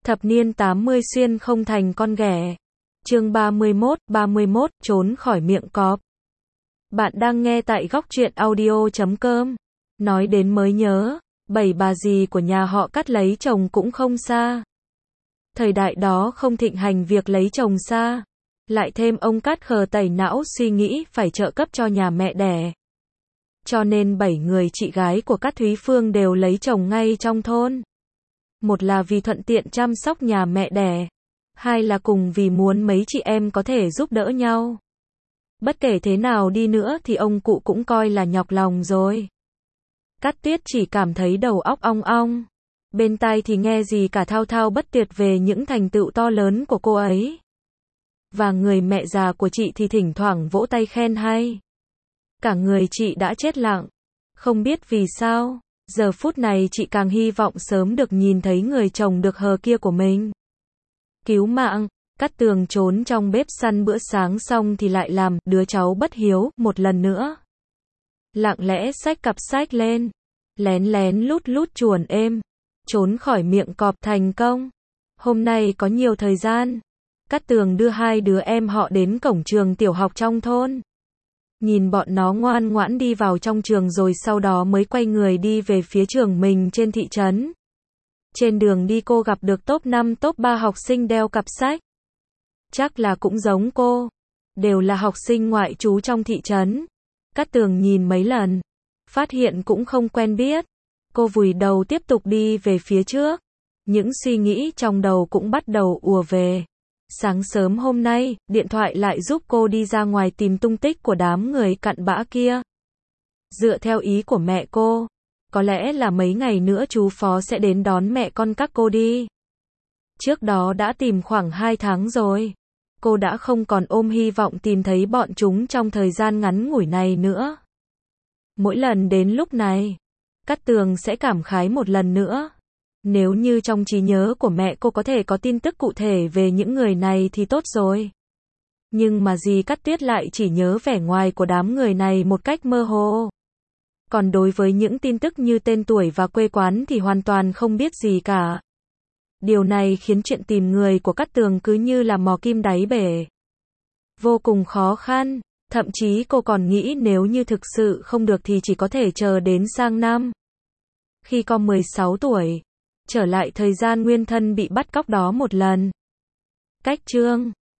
Thập niên 80 xuyên không thành con ghẻ. Chương 31, trốn khỏi miệng cọp. Bạn đang nghe tại góc truyện audio.com. Nói đến mới nhớ, bảy bà dì của nhà họ Cát lấy chồng cũng không xa. Thời đại đó không thịnh hành việc lấy chồng xa. Lại thêm ông Cát khờ tẩy não suy nghĩ phải trợ cấp cho nhà mẹ đẻ. Cho nên 7 người chị gái của Cát Thúy Phương đều lấy chồng ngay trong thôn. Một là vì thuận tiện chăm sóc nhà mẹ đẻ. Hai là cùng vì muốn mấy chị em có thể giúp đỡ nhau. Bất kể thế nào đi nữa thì ông cụ cũng coi là nhọc lòng rồi. Cát Tuyết chỉ cảm thấy đầu óc ong ong. Bên tai thì nghe gì cả thao thao bất tuyệt về những thành tựu to lớn của cô ấy. Và người mẹ già của chị thì thỉnh thoảng vỗ tay khen hay. Cả người chị đã chết lặng. Không biết vì sao, giờ phút này chị càng hy vọng sớm được nhìn thấy người chồng được hờ kia của mình. Cứu mạng, Cát Tường trốn trong bếp săn bữa sáng xong thì lại làm đứa cháu bất hiếu một lần nữa. Lặng lẽ xách cặp sách lên, lén lén lút lút chuồn êm, trốn khỏi miệng cọp thành công. Hôm nay có nhiều thời gian, Cát Tường đưa hai đứa em họ đến cổng trường tiểu học trong thôn. Nhìn bọn nó ngoan ngoãn đi vào trong trường rồi sau đó mới quay người đi về phía trường mình trên thị trấn. Trên đường đi cô gặp được top 5 top 3 học sinh đeo cặp sách. Chắc là cũng giống cô. Đều là học sinh ngoại trú trong thị trấn. Cát Tường nhìn mấy lần. Phát hiện cũng không quen biết. Cô vùi đầu tiếp tục đi về phía trước. Những suy nghĩ trong đầu cũng bắt đầu ùa về. Sáng sớm hôm nay, điện thoại lại giúp cô đi ra ngoài tìm tung tích của đám người cặn bã kia. Dựa theo ý của mẹ cô, có lẽ là mấy ngày nữa chú Phó sẽ đến đón mẹ con các cô đi. Trước đó đã tìm khoảng 2 tháng rồi. Cô đã không còn ôm hy vọng tìm thấy bọn chúng trong thời gian ngắn ngủi này nữa. Mỗi lần đến lúc này, Cát Tường sẽ cảm khái một lần nữa. Nếu như trong trí nhớ của mẹ cô có thể có tin tức cụ thể về những người này thì tốt rồi. Nhưng mà dì Cát Tuyết lại chỉ nhớ vẻ ngoài của đám người này một cách mơ hồ. Còn đối với những tin tức như tên tuổi và quê quán thì hoàn toàn không biết gì cả. Điều này khiến chuyện tìm người của Cát Tường cứ như là mò kim đáy bể. Vô cùng khó khăn, thậm chí cô còn nghĩ nếu như thực sự không được thì chỉ có thể chờ đến sang năm. Khi con 16 tuổi, trở lại thời gian nguyên thân bị bắt cóc đó một lần. Cách chương